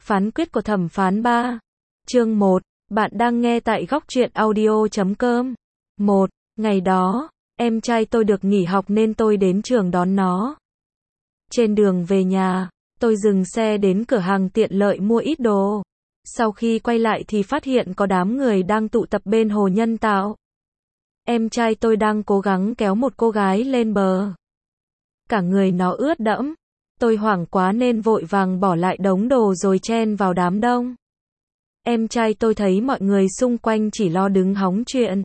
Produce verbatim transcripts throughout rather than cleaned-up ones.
Phán quyết của thẩm phán ba. Chương một. Bạn đang nghe tại góc truyện audio chấm com. một. Ngày đó, em trai tôi được nghỉ học nên tôi đến trường đón nó. Trên đường về nhà, tôi dừng xe đến cửa hàng tiện lợi mua ít đồ. Sau khi quay lại thì phát hiện có đám người đang tụ tập bên hồ nhân tạo. Em trai tôi đang cố gắng kéo một cô gái lên bờ. Cả người nó ướt đẫm. Tôi hoảng quá nên vội vàng bỏ lại đống đồ rồi chen vào đám đông. Em trai tôi thấy mọi người xung quanh chỉ lo đứng hóng chuyện.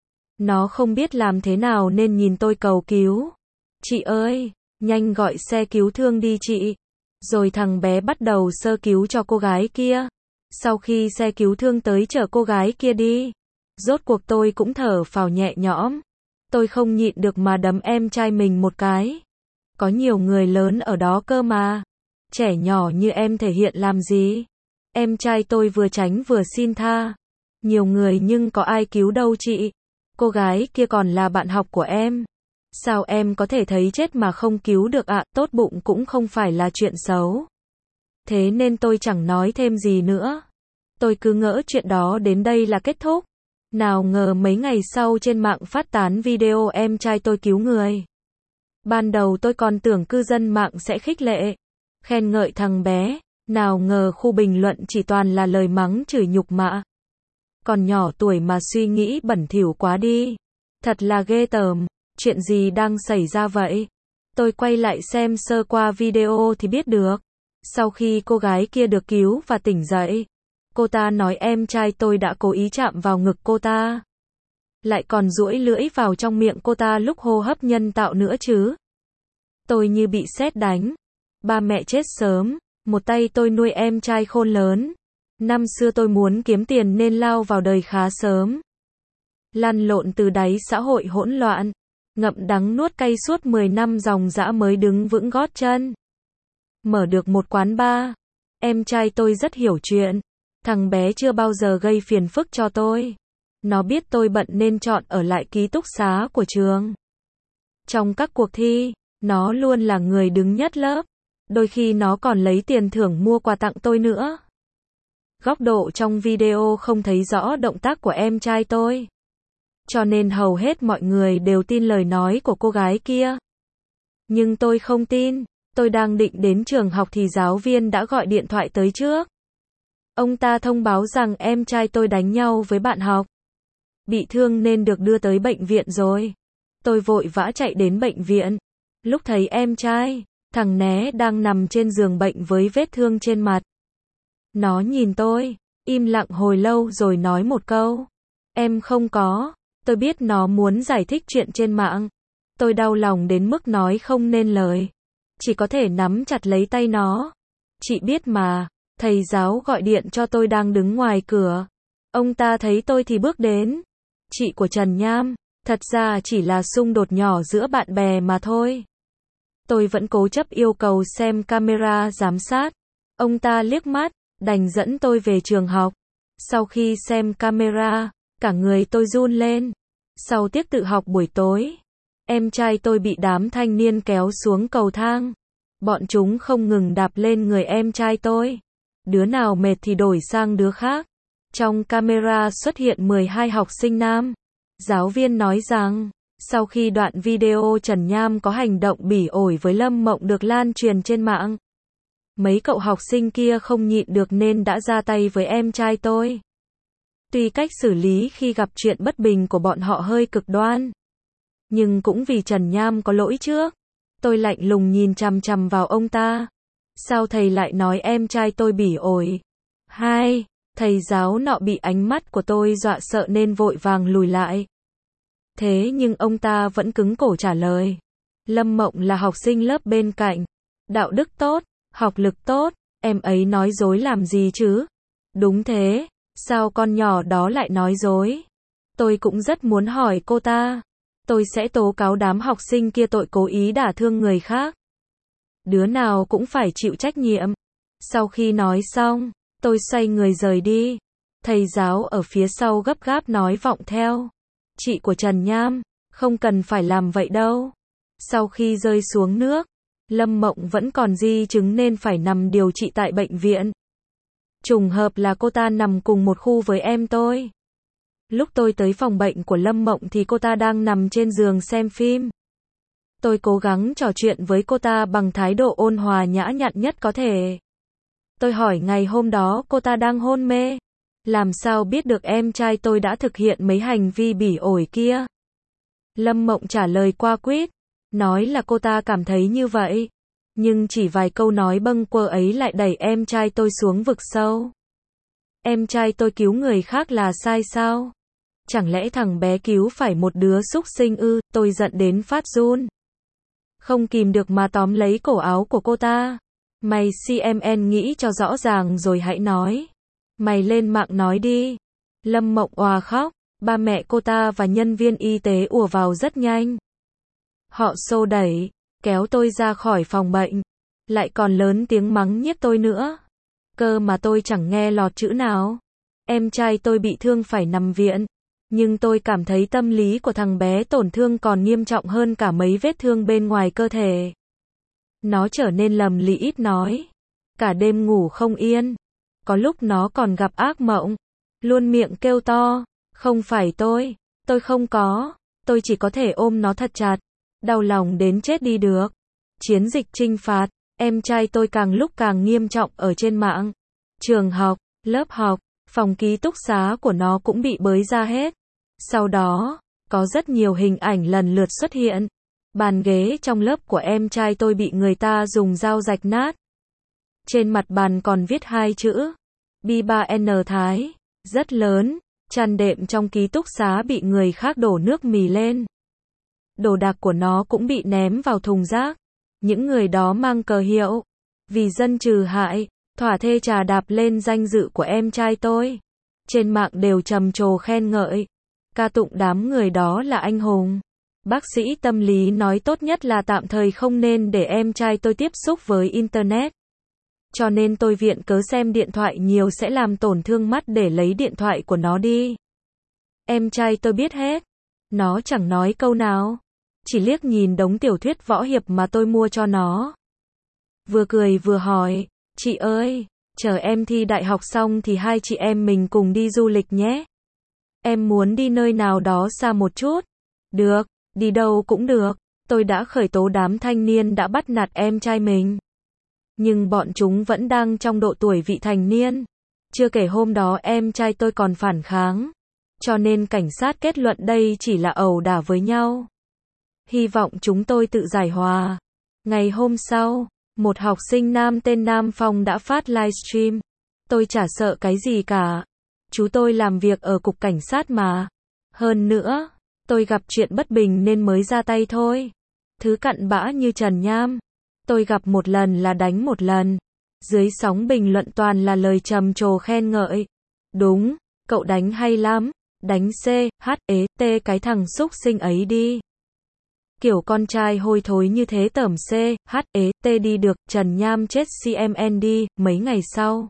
Nó không biết làm thế nào nên nhìn tôi cầu cứu. Chị ơi, nhanh gọi xe cứu thương đi chị. Rồi thằng bé bắt đầu sơ cứu cho cô gái kia. Sau khi xe cứu thương tới chở cô gái kia đi, rốt cuộc tôi cũng thở phào nhẹ nhõm. Tôi không nhịn được mà đấm em trai mình một cái. Có nhiều người lớn ở đó cơ mà. Trẻ nhỏ như em thể hiện làm gì? Em trai tôi vừa tránh vừa xin tha. Nhiều người nhưng có ai cứu đâu chị. Cô gái kia còn là bạn học của em. Sao em có thể thấy chết mà không cứu được ạ? À? Tốt bụng cũng không phải là chuyện xấu. Thế nên tôi chẳng nói thêm gì nữa. Tôi cứ ngỡ chuyện đó đến đây là kết thúc. Nào ngờ mấy ngày sau trên mạng phát tán video em trai tôi cứu người. Ban đầu tôi còn tưởng cư dân mạng sẽ khích lệ, khen ngợi thằng bé. Nào ngờ khu bình luận chỉ toàn là lời mắng chửi nhục mạ. Còn nhỏ tuổi mà suy nghĩ bẩn thỉu quá đi. Thật là ghê tởm. Chuyện gì đang xảy ra vậy? Tôi quay lại xem sơ qua video thì biết được. Sau khi cô gái kia được cứu và tỉnh dậy, cô ta nói em trai tôi đã cố ý chạm vào ngực cô ta. Lại còn duỗi lưỡi vào trong miệng cô ta lúc hô hấp nhân tạo nữa chứ. Tôi như bị sét đánh. Ba mẹ chết sớm. Một tay tôi nuôi em trai khôn lớn. Năm xưa tôi muốn kiếm tiền nên lao vào đời khá sớm. Lăn lộn từ đáy xã hội hỗn loạn. Ngậm đắng nuốt cay suốt mười năm dòng dã mới đứng vững gót chân. Mở được một quán bar. Em trai tôi rất hiểu chuyện. Thằng bé chưa bao giờ gây phiền phức cho tôi. Nó biết tôi bận nên chọn ở lại ký túc xá của trường. Trong các cuộc thi, nó luôn là người đứng nhất lớp. Đôi khi nó còn lấy tiền thưởng mua quà tặng tôi nữa. Góc độ trong video không thấy rõ động tác của em trai tôi. Cho nên hầu hết mọi người đều tin lời nói của cô gái kia. Nhưng tôi không tin. Tôi đang định đến trường học thì giáo viên đã gọi điện thoại tới trước. Ông ta thông báo rằng em trai tôi đánh nhau với bạn học. Bị thương nên được đưa tới bệnh viện rồi. Tôi vội vã chạy đến bệnh viện. Lúc thấy em trai, thằng né đang nằm trên giường bệnh với vết thương trên mặt. Nó nhìn tôi, im lặng hồi lâu rồi nói một câu. Em không có. Tôi biết nó muốn giải thích chuyện trên mạng. Tôi đau lòng đến mức nói không nên lời. Chỉ có thể nắm chặt lấy tay nó. Chị biết mà, thầy giáo gọi điện cho tôi đang đứng ngoài cửa. Ông ta thấy tôi thì bước đến. Chị của Trần Nham, thật ra chỉ là xung đột nhỏ giữa bạn bè mà thôi. Tôi vẫn cố chấp yêu cầu xem camera giám sát. Ông ta liếc mắt, đành dẫn tôi về trường học. Sau khi xem camera, cả người tôi run lên. Sau tiết tự học buổi tối, em trai tôi bị đám thanh niên kéo xuống cầu thang. Bọn chúng không ngừng đạp lên người em trai tôi. Đứa nào mệt thì đổi sang đứa khác. Trong camera xuất hiện mười hai học sinh nam. Giáo viên nói rằng, sau khi đoạn video Trần Nham có hành động bỉ ổi với Lâm Mộng được lan truyền trên mạng, mấy cậu học sinh kia không nhịn được nên đã ra tay với em trai tôi. Tuy cách xử lý khi gặp chuyện bất bình của bọn họ hơi cực đoan, nhưng cũng vì Trần Nham có lỗi trước. Tôi lạnh lùng nhìn chằm chằm vào ông ta. Sao thầy lại nói em trai tôi bỉ ổi? Hai, thầy giáo nọ bị ánh mắt của tôi dọa sợ nên vội vàng lùi lại. Thế nhưng ông ta vẫn cứng cổ trả lời. Lâm Mộng là học sinh lớp bên cạnh. Đạo đức tốt, học lực tốt, em ấy nói dối làm gì chứ? Đúng thế, sao con nhỏ đó lại nói dối? Tôi cũng rất muốn hỏi cô ta. Tôi sẽ tố cáo đám học sinh kia tội cố ý đả thương người khác. Đứa nào cũng phải chịu trách nhiệm. Sau khi nói xong, tôi xoay người rời đi. Thầy giáo ở phía sau gấp gáp nói vọng theo. Chị của Trần Nham, không cần phải làm vậy đâu. Sau khi rơi xuống nước, Lâm Mộng vẫn còn di chứng nên phải nằm điều trị tại bệnh viện. Trùng hợp là cô ta nằm cùng một khu với em tôi. Lúc tôi tới phòng bệnh của Lâm Mộng thì cô ta đang nằm trên giường xem phim. Tôi cố gắng trò chuyện với cô ta bằng thái độ ôn hòa nhã nhặn nhất có thể. Tôi hỏi ngày hôm đó cô ta đang hôn mê. Làm sao biết được em trai tôi đã thực hiện mấy hành vi bỉ ổi kia? Lâm Mộng trả lời qua quýt, nói là cô ta cảm thấy như vậy. Nhưng chỉ vài câu nói bâng quơ ấy lại đẩy em trai tôi xuống vực sâu. Em trai tôi cứu người khác là sai sao? Chẳng lẽ thằng bé cứu phải một đứa súc sinh ư? Tôi giận đến phát run. Không kìm được mà tóm lấy cổ áo của cô ta. Mày xê em en nghĩ cho rõ ràng rồi hãy nói. Mày lên mạng nói đi. Lâm Mộng òa khóc. Ba mẹ cô ta và nhân viên y tế ùa vào rất nhanh. Họ xô đẩy, kéo tôi ra khỏi phòng bệnh. Lại còn lớn tiếng mắng nhiếc tôi nữa. Cơ mà tôi chẳng nghe lọt chữ nào. Em trai tôi bị thương phải nằm viện. Nhưng tôi cảm thấy tâm lý của thằng bé tổn thương còn nghiêm trọng hơn cả mấy vết thương bên ngoài cơ thể. Nó trở nên lầm lĩ ít nói. Cả đêm ngủ không yên. Có lúc nó còn gặp ác mộng. Luôn miệng kêu to. Không phải tôi. Tôi không có. Tôi chỉ có thể ôm nó thật chặt. Đau lòng đến chết đi được. Chiến dịch trinh phạt. Em trai tôi càng lúc càng nghiêm trọng ở trên mạng. Trường học, lớp học, phòng ký túc xá của nó cũng bị bới ra hết. Sau đó, có rất nhiều hình ảnh lần lượt xuất hiện. Bàn ghế trong lớp của em trai tôi bị người ta dùng dao rạch nát. Trên mặt bàn còn viết hai chữ. B ba N Thái. Rất lớn. Chăn đệm trong ký túc xá bị người khác đổ nước mì lên. Đồ đạc của nó cũng bị ném vào thùng rác. Những người đó mang cờ hiệu. Vì dân trừ hại. Thỏa thê trà đạp lên danh dự của em trai tôi. Trên mạng đều trầm trồ khen ngợi. Ca tụng đám người đó là anh hùng. Bác sĩ tâm lý nói tốt nhất là tạm thời không nên để em trai tôi tiếp xúc với Internet. Cho nên tôi viện cớ xem điện thoại nhiều sẽ làm tổn thương mắt để lấy điện thoại của nó đi. Em trai tôi biết hết. Nó chẳng nói câu nào. Chỉ liếc nhìn đống tiểu thuyết võ hiệp mà tôi mua cho nó. Vừa cười vừa hỏi, chị ơi, chờ em thi đại học xong thì hai chị em mình cùng đi du lịch nhé. Em muốn đi nơi nào đó xa một chút. Được, đi đâu cũng được. Tôi đã khởi tố đám thanh niên đã bắt nạt em trai mình. Nhưng bọn chúng vẫn đang trong độ tuổi vị thành niên. Chưa kể hôm đó em trai tôi còn phản kháng. Cho nên cảnh sát kết luận đây chỉ là ẩu đả với nhau. Hy vọng chúng tôi tự giải hòa. Ngày hôm sau, một học sinh nam tên Nam Phong đã phát livestream. Tôi chả sợ cái gì cả. Chú tôi làm việc ở cục cảnh sát mà. Hơn nữa, tôi gặp chuyện bất bình nên mới ra tay thôi. Thứ cặn bã như Trần Nham. Tôi gặp một lần là đánh một lần. Dưới sóng bình luận toàn là lời trầm trồ khen ngợi. Đúng, cậu đánh hay lắm. Đánh C, H, E, T cái thằng xúc sinh ấy đi. Kiểu con trai hôi thối như thế tởm C, H, E, T đi được, Trần Nham chết C M N đi. Mấy ngày sau,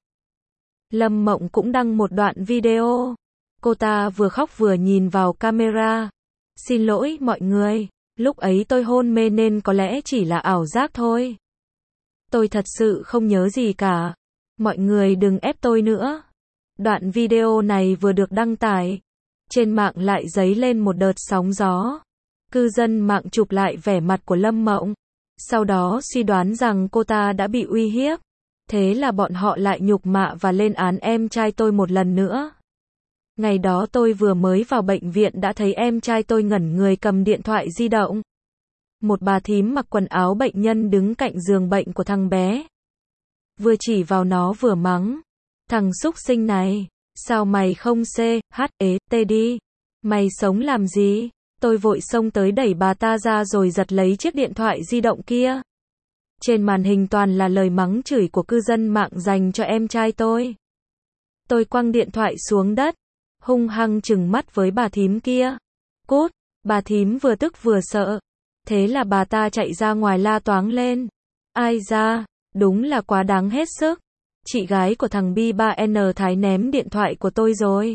Lâm Mộng cũng đăng một đoạn video. Cô ta vừa khóc vừa nhìn vào camera. Xin lỗi mọi người, lúc ấy tôi hôn mê nên có lẽ chỉ là ảo giác thôi. Tôi thật sự không nhớ gì cả. Mọi người đừng ép tôi nữa. Đoạn video này vừa được đăng tải. Trên mạng lại dấy lên một đợt sóng gió. Cư dân mạng chụp lại vẻ mặt của Lâm Mộng. Sau đó suy đoán rằng cô ta đã bị uy hiếp. Thế là bọn họ lại nhục mạ và lên án em trai tôi một lần nữa. Ngày đó tôi vừa mới vào bệnh viện đã thấy em trai tôi ngẩn người cầm điện thoại di động. Một bà thím mặc quần áo bệnh nhân đứng cạnh giường bệnh của thằng bé. Vừa chỉ vào nó vừa mắng. Thằng xúc sinh này, sao mày không C, H, E, T đi? Mày sống làm gì? Tôi vội xông tới đẩy bà ta ra rồi giật lấy chiếc điện thoại di động kia. Trên màn hình toàn là lời mắng chửi của cư dân mạng dành cho em trai tôi. Tôi quăng điện thoại xuống đất, hung hăng trừng mắt với bà thím kia. Cút, bà thím vừa tức vừa sợ. Thế là bà ta chạy ra ngoài la toáng lên. Ai da, đúng là quá đáng hết sức. Chị gái của thằng B ba N Thái ném điện thoại của tôi rồi.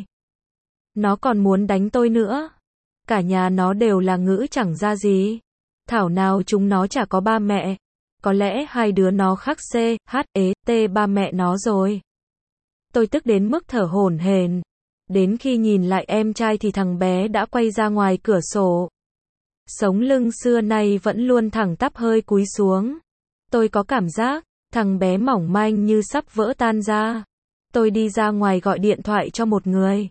Nó còn muốn đánh tôi nữa. Cả nhà nó đều là ngữ chẳng ra gì. Thảo nào chúng nó chả có ba mẹ. Có lẽ hai đứa nó khắc C, H, E, T ba mẹ nó rồi. Tôi tức đến mức thở hổn hển. Đến khi nhìn lại em trai thì thằng bé đã quay ra ngoài cửa sổ. Sống lưng xưa nay vẫn luôn thẳng tắp hơi cúi xuống. Tôi có cảm giác, thằng bé mỏng manh như sắp vỡ tan ra. Tôi đi ra ngoài gọi điện thoại cho một người.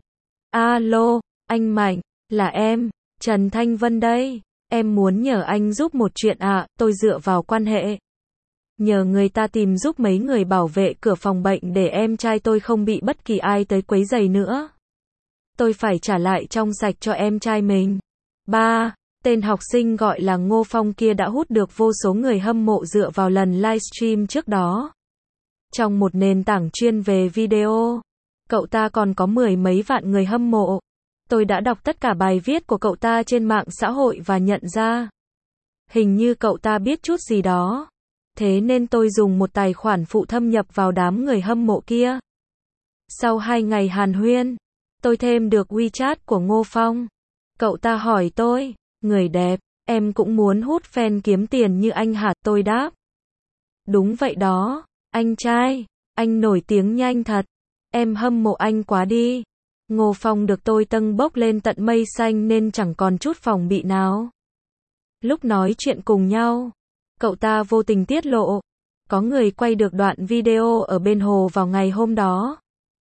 Alo, anh Mạnh, là em, Trần Thanh Vân đây. Em muốn nhờ anh giúp một chuyện ạ, à, tôi dựa vào quan hệ. Nhờ người ta tìm giúp mấy người bảo vệ cửa phòng bệnh để em trai tôi không bị bất kỳ ai tới quấy rầy nữa. Tôi phải trả lại trong sạch cho em trai mình. Ba, tên học sinh gọi là Ngô Phong kia đã hút được vô số người hâm mộ dựa vào lần livestream trước đó. Trong một nền tảng chuyên về video, cậu ta còn có mười mấy vạn người hâm mộ. Tôi đã đọc tất cả bài viết của cậu ta trên mạng xã hội và nhận ra, hình như cậu ta biết chút gì đó. Thế nên tôi dùng một tài khoản phụ thâm nhập vào đám người hâm mộ kia. Sau hai ngày hàn huyên, tôi thêm được WeChat của Ngô Phong. Cậu ta hỏi tôi, người đẹp, em cũng muốn hút fan kiếm tiền như anh hả? Tôi đáp, đúng vậy đó, anh trai, anh nổi tiếng nhanh thật. Em hâm mộ anh quá đi. Ngô Phong được tôi tâng bốc lên tận mây xanh nên chẳng còn chút phòng bị nào. Lúc nói chuyện cùng nhau, cậu ta vô tình tiết lộ, có người quay được đoạn video ở bên hồ vào ngày hôm đó.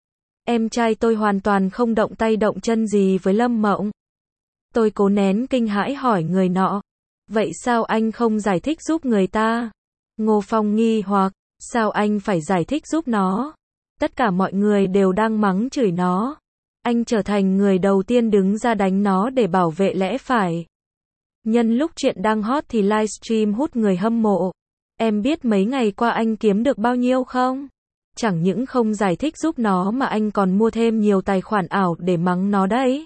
Em trai tôi hoàn toàn không động tay động chân gì với Lâm Mộng. Tôi cố nén kinh hãi hỏi người nọ, vậy sao anh không giải thích giúp người ta? Ngô Phong nghi hoặc, sao anh phải giải thích giúp nó? Tất cả mọi người đều đang mắng chửi nó. Anh trở thành người đầu tiên đứng ra đánh nó để bảo vệ lẽ phải. Nhân lúc chuyện đang hot thì livestream hút người hâm mộ. Em biết mấy ngày qua anh kiếm được bao nhiêu không? Chẳng những không giải thích giúp nó mà anh còn mua thêm nhiều tài khoản ảo để mắng nó đấy.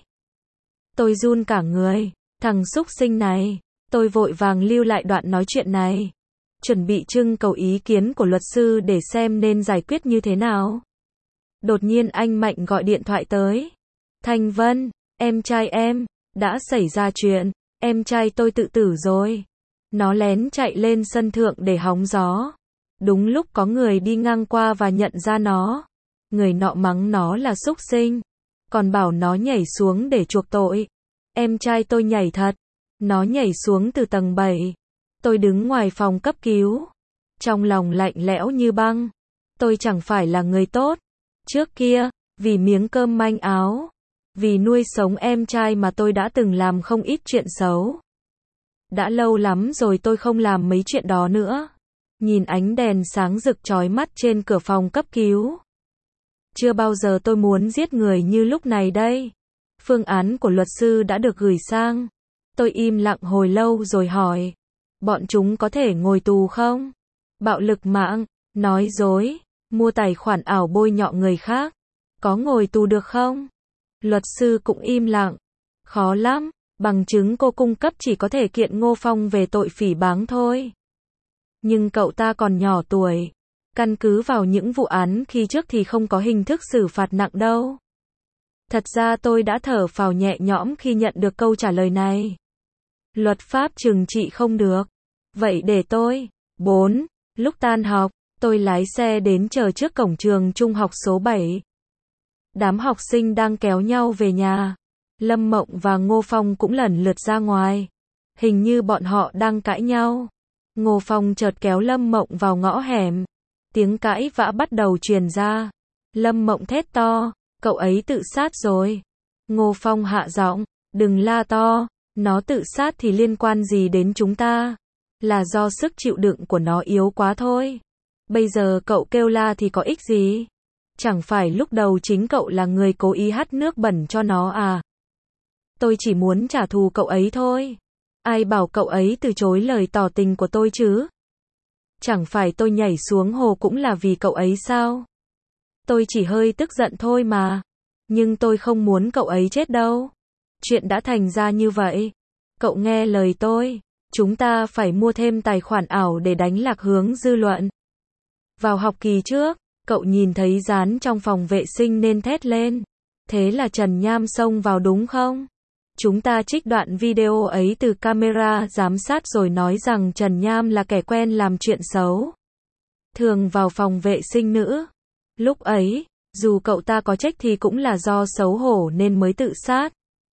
Tôi run cả người, thằng súc sinh này. Tôi vội vàng lưu lại đoạn nói chuyện này, chuẩn bị trưng cầu ý kiến của luật sư để xem nên giải quyết như thế nào. Đột nhiên anh Mạnh gọi điện thoại tới. Thanh Vân, em trai em, đã xảy ra chuyện, em trai tôi tự tử rồi. Nó lén chạy lên sân thượng để hóng gió. Đúng lúc có người đi ngang qua và nhận ra nó. Người nọ mắng nó là súc sinh, còn bảo nó nhảy xuống để chuộc tội. Em trai tôi nhảy thật. Nó nhảy xuống từ tầng bảy. Tôi đứng ngoài phòng cấp cứu, trong lòng lạnh lẽo như băng. Tôi chẳng phải là người tốt. Trước kia, vì miếng cơm manh áo, vì nuôi sống em trai mà tôi đã từng làm không ít chuyện xấu. Đã lâu lắm rồi tôi không làm mấy chuyện đó nữa. Nhìn ánh đèn sáng rực chói mắt trên cửa phòng cấp cứu. Chưa bao giờ tôi muốn giết người như lúc này đây. Phương án của luật sư đã được gửi sang. Tôi im lặng hồi lâu rồi hỏi, bọn chúng có thể ngồi tù không? Bạo lực mạng, nói dối, mua tài khoản ảo bôi nhọ người khác, có ngồi tù được không? Luật sư cũng im lặng. Khó lắm, bằng chứng cô cung cấp chỉ có thể kiện Ngô Phong về tội phỉ báng thôi. Nhưng cậu ta còn nhỏ tuổi, căn cứ vào những vụ án khi trước thì không có hình thức xử phạt nặng đâu. Thật ra tôi đã thở phào nhẹ nhõm khi nhận được câu trả lời này. Luật pháp trừng trị không được. Vậy để tôi. bốn. Lúc tan học, tôi lái xe đến chờ trước cổng trường trung học số bảy. Đám học sinh đang kéo nhau về nhà. Lâm Mộng và Ngô Phong cũng lần lượt ra ngoài. Hình như bọn họ đang cãi nhau. Ngô Phong chợt kéo Lâm Mộng vào ngõ hẻm. Tiếng cãi vã bắt đầu truyền ra. Lâm Mộng thét to, cậu ấy tự sát rồi. Ngô Phong hạ giọng, đừng la to, nó tự sát thì liên quan gì đến chúng ta? Là do sức chịu đựng của nó yếu quá thôi. Bây giờ cậu kêu la thì có ích gì? Chẳng phải lúc đầu chính cậu là người cố ý hắt nước bẩn cho nó à? Tôi chỉ muốn trả thù cậu ấy thôi. Ai bảo cậu ấy từ chối lời tỏ tình của tôi chứ? Chẳng phải tôi nhảy xuống hồ cũng là vì cậu ấy sao? Tôi chỉ hơi tức giận thôi mà. Nhưng tôi không muốn cậu ấy chết đâu. Chuyện đã thành ra như vậy. Cậu nghe lời tôi. Chúng ta phải mua thêm tài khoản ảo để đánh lạc hướng dư luận. Vào học kỳ trước, cậu nhìn thấy dán trong phòng vệ sinh nên thét lên. Thế là Trần Nham xông vào đúng không? Chúng ta trích đoạn video ấy từ camera giám sát rồi nói rằng Trần Nham là kẻ quen làm chuyện xấu, thường vào phòng vệ sinh nữ. Lúc ấy, Dù cậu ta có trách thì cũng là do xấu hổ nên mới tự sát.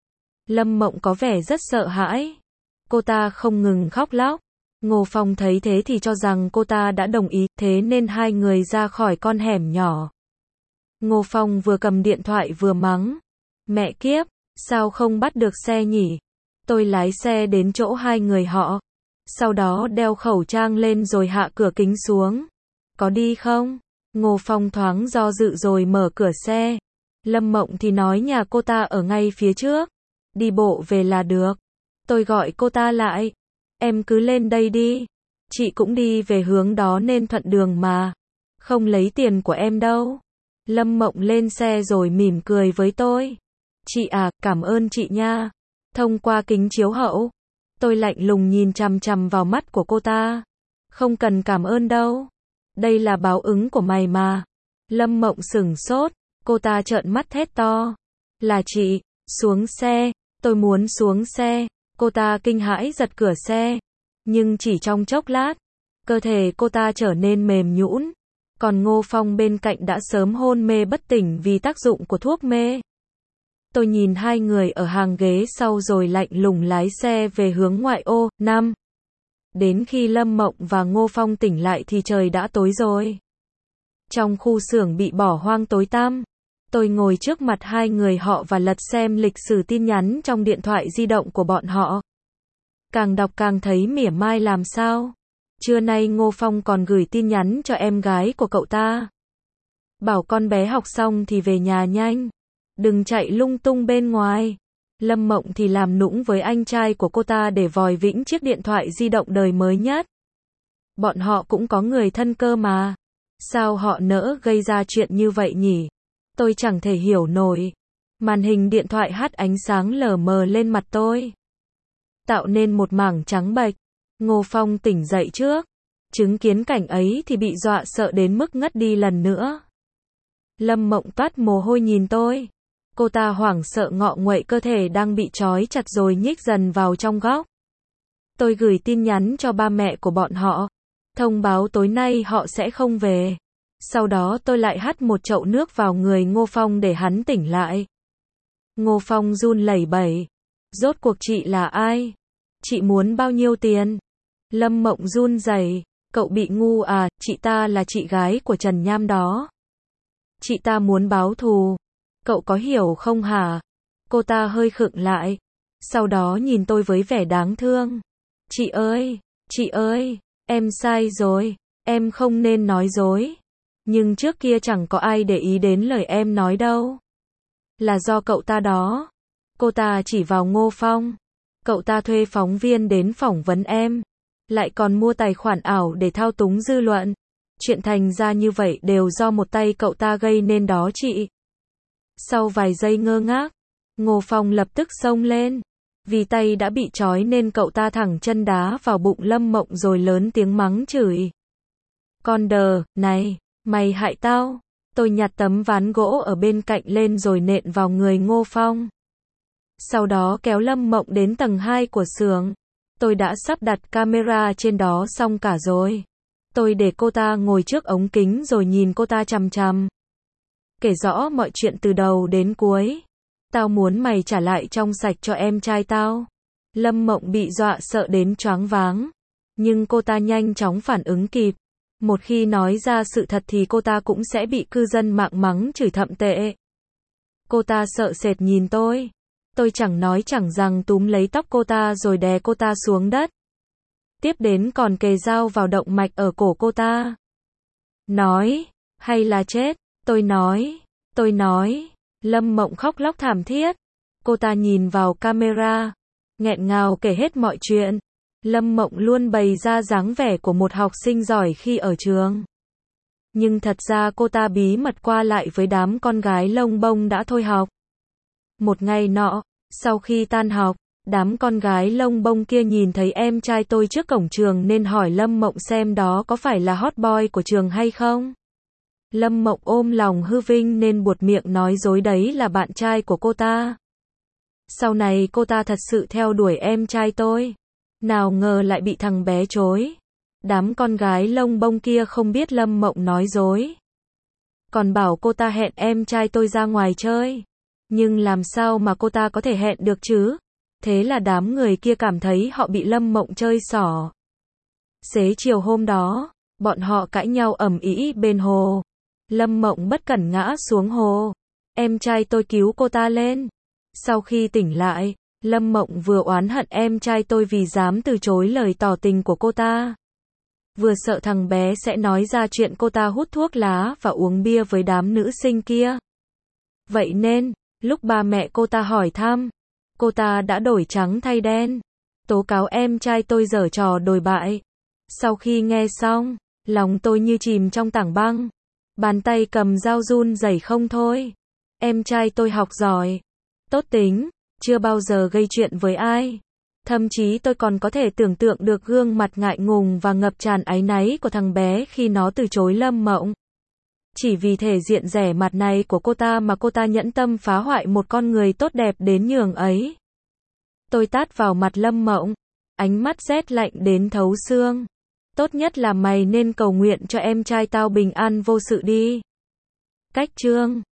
Lâm Mộng có vẻ rất sợ hãi. Cô ta không ngừng khóc lóc. Ngô Phong thấy thế thì cho rằng cô ta đã đồng ý, thế nên hai người ra khỏi con hẻm nhỏ. Ngô Phong vừa cầm điện thoại vừa mắng. Mẹ kiếp, sao không bắt được xe nhỉ? Tôi lái xe đến chỗ hai người họ. Sau đó đeo khẩu trang lên rồi hạ cửa kính xuống. Có đi không? Ngô Phong thoáng do dự rồi mở cửa xe. Lâm Mộng thì nói nhà cô ta ở ngay phía trước. Đi bộ về là được. Tôi gọi cô ta lại. Em cứ lên đây đi. Chị cũng đi về hướng đó nên thuận đường mà. Không lấy tiền của em đâu. Lâm Mộng lên xe rồi mỉm cười với tôi. Chị à, cảm ơn chị nha. Thông qua kính chiếu hậu, tôi lạnh lùng nhìn chằm chằm vào mắt của cô ta. Không cần cảm ơn đâu. Đây là báo ứng của mày mà. Lâm Mộng sửng sốt, cô ta trợn mắt thét to. Là chị, xuống xe, tôi muốn xuống xe. Cô ta kinh hãi giật cửa xe. Nhưng chỉ trong chốc lát, cơ thể cô ta trở nên mềm nhũn. Còn Ngô Phong bên cạnh đã sớm hôn mê bất tỉnh vì tác dụng của thuốc mê. Tôi nhìn hai người ở hàng ghế sau rồi lạnh lùng lái xe về hướng ngoại ô. Năm. Đến khi Lâm Mộng và Ngô Phong tỉnh lại thì trời đã tối rồi. Trong khu xưởng bị bỏ hoang tối tăm, tôi ngồi trước mặt hai người họ và lật xem lịch sử tin nhắn trong điện thoại di động của bọn họ. Càng đọc càng thấy mỉa mai làm sao. Trưa nay Ngô Phong còn gửi tin nhắn cho em gái của cậu ta. Bảo con bé học xong thì về nhà nhanh. Đừng chạy lung tung bên ngoài. Lâm Mộng thì làm nũng với anh trai của cô ta để vòi vĩnh chiếc điện thoại di động đời mới nhất. Bọn họ cũng có người thân cơ mà. Sao họ nỡ gây ra chuyện như vậy nhỉ? Tôi chẳng thể hiểu nổi. Màn hình điện thoại hắt ánh sáng lờ mờ lên mặt tôi, tạo nên một mảng trắng bệch. Ngô Phong tỉnh dậy trước. Chứng kiến cảnh ấy thì bị dọa sợ đến mức ngất đi lần nữa. Lâm Mộng toát mồ hôi nhìn tôi. Cô ta hoảng sợ ngọ nguậy cơ thể đang bị trói chặt rồi nhích dần vào trong góc. Tôi gửi tin nhắn cho ba mẹ của bọn họ. Thông báo tối nay họ sẽ không về. Sau đó tôi lại hắt một chậu nước vào người Ngô Phong để hắn tỉnh lại. Ngô Phong run lẩy bẩy. Rốt cuộc chị là ai? Chị muốn bao nhiêu tiền? Lâm Mộng run rẩy. Cậu bị ngu à, chị ta là chị gái của Trần Nham đó. Chị ta muốn báo thù. Cậu có hiểu không hả? Cô ta hơi khựng lại. Sau đó nhìn tôi với vẻ đáng thương. Chị ơi, chị ơi, em sai rồi. Em không nên nói dối. Nhưng trước kia chẳng có ai để ý đến lời em nói đâu. Là do cậu ta đó. Cô ta chỉ vào Ngô Phong. Cậu ta thuê phóng viên đến phỏng vấn em. Lại còn mua tài khoản ảo để thao túng dư luận. Chuyện thành ra như vậy đều do một tay cậu ta gây nên đó chị. Sau vài giây ngơ ngác, Ngô Phong lập tức xông lên. Vì tay đã bị trói nên cậu ta thẳng chân đá vào bụng Lâm Mộng rồi lớn tiếng mắng chửi. Con đờ, này, mày hại tao. Tôi nhặt tấm ván gỗ ở bên cạnh lên rồi nện vào người Ngô Phong. Sau đó kéo Lâm Mộng đến tầng hai của xưởng. Tôi đã sắp đặt camera trên đó xong cả rồi. Tôi để cô ta ngồi trước ống kính rồi nhìn cô ta chằm chằm. Kể rõ mọi chuyện từ đầu đến cuối. Tao muốn mày trả lại trong sạch cho em trai tao. Lâm Mộng bị dọa sợ đến choáng váng. Nhưng cô ta nhanh chóng phản ứng kịp. Một khi nói ra sự thật thì cô ta cũng sẽ bị cư dân mạng mắng chửi thậm tệ. Cô ta sợ sệt nhìn tôi. Tôi chẳng nói chẳng rằng túm lấy tóc cô ta rồi đè cô ta xuống đất. Tiếp đến còn kề dao vào động mạch ở cổ cô ta. Nói, hay là chết, tôi nói, tôi nói. Lâm Mộng khóc lóc thảm thiết. Cô ta nhìn vào camera, nghẹn ngào kể hết mọi chuyện. Lâm Mộng luôn bày ra dáng vẻ của một học sinh giỏi khi ở trường. Nhưng thật ra cô ta bí mật qua lại với đám con gái lông bông đã thôi học. Một ngày nọ, sau khi tan học, đám con gái lông bông kia nhìn thấy em trai tôi trước cổng trường nên hỏi Lâm Mộng xem đó có phải là hot boy của trường hay không. Lâm Mộng ôm lòng hư vinh nên buột miệng nói dối đấy là bạn trai của cô ta. Sau này cô ta thật sự theo đuổi em trai tôi. Nào ngờ lại bị thằng bé chối. Đám con gái lông bông kia không biết Lâm Mộng nói dối. còn bảo cô ta hẹn em trai tôi ra ngoài chơi. Nhưng làm sao mà cô ta có thể hẹn được chứ? Thế là đám người kia cảm thấy họ bị Lâm Mộng chơi xỏ. Xế chiều hôm đó, bọn họ cãi nhau ầm ĩ bên hồ. Lâm Mộng bất cẩn ngã xuống hồ. Em trai tôi cứu cô ta lên. Sau khi tỉnh lại, Lâm Mộng vừa oán hận em trai tôi vì dám từ chối lời tỏ tình của cô ta, vừa sợ thằng bé sẽ nói ra chuyện cô ta hút thuốc lá và uống bia với đám nữ sinh kia. Vậy nên, lúc ba mẹ cô ta hỏi thăm, cô ta đã đổi trắng thay đen, tố cáo em trai tôi giở trò đồi bại. Sau khi nghe xong, lòng tôi như chìm trong tảng băng, bàn tay cầm dao run rẩy không thôi. Em trai tôi học giỏi, tốt tính, chưa bao giờ gây chuyện với ai. Thậm chí tôi còn có thể tưởng tượng được gương mặt ngại ngùng và ngập tràn áy náy của thằng bé khi nó từ chối Lâm Mộng. Chỉ vì thể diện rẻ mặt này của cô ta mà cô ta nhẫn tâm phá hoại một con người tốt đẹp đến nhường ấy. Tôi tát vào mặt Lâm Mộng, ánh mắt rét lạnh đến thấu xương. Tốt nhất là mày nên cầu nguyện cho em trai tao bình an vô sự đi. Cách chương